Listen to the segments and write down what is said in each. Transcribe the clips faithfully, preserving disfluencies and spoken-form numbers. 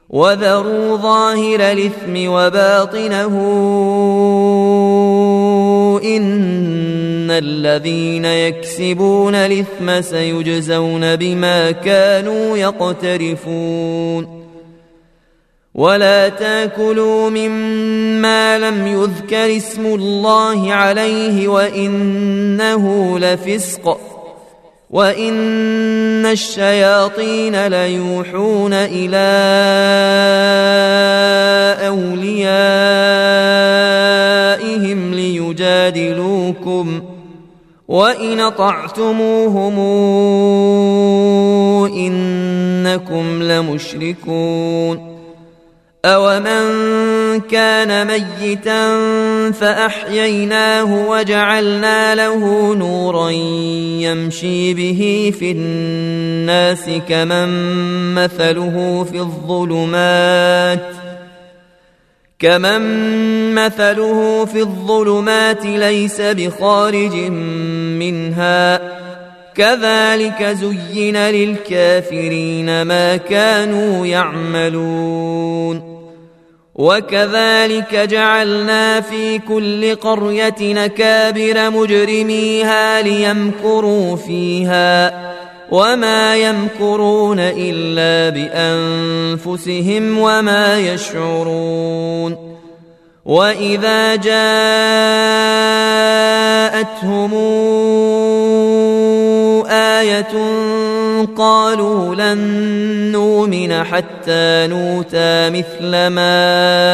وذروا ظاهر الإثم وباطنه إن الذين يكسبون الإثم سيجزون بما كانوا يقترفون ولا تاكلوا مما لم يذكر اسم الله عليه وإنه لفسق وإن الشياطين ليوحون إلى أوليائهم ليجادلوكم وإن أطعتموهم إنكم لمشركون أومن كان ميتا فأحييناه وجعلنا له نورا يمشي به في الناس كمن مثله في الظلمات كمن مثله في الظلمات ليس بخارج منها كذلك زين للكافرين ما كانوا يعملون وكذلك جعلنا في كل قرية أكابر مجرميها ليمكروا فيها وما يمكرون إلا بأنفسهم وما يشعرون وإذا جاءتهم آية قالوا لن نؤمن حتى نؤتى مثل ما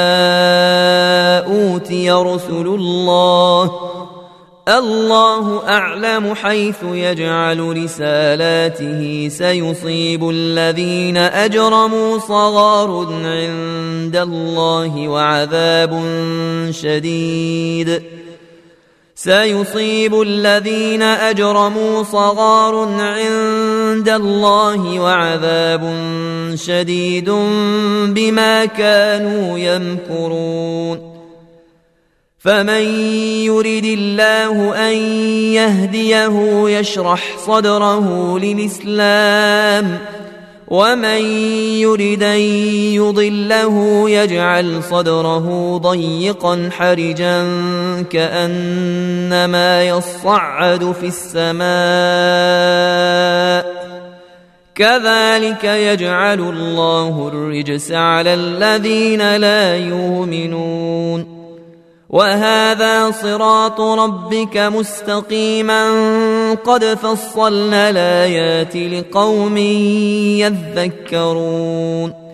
أوتي رسل الله الله أعلم حيث يجعل رسالاته سيصيب الذين أجرموا صغار عند الله وعذاب شديد سيصيب الذين أجرموا صغار عند الله وعذاب شديد بما كانوا يمكرون فمن يرد الله أن يهديه يشرح صدره للإسلام ومن يرد أن يضله يجعل صدره ضيقا حرجا كأنما يصعد في السماء كذلك يجعل الله الرجس على الذين لا يؤمنون وهذا صراط ربك مستقيما قد فصلنا الآيات لقوم يذكرون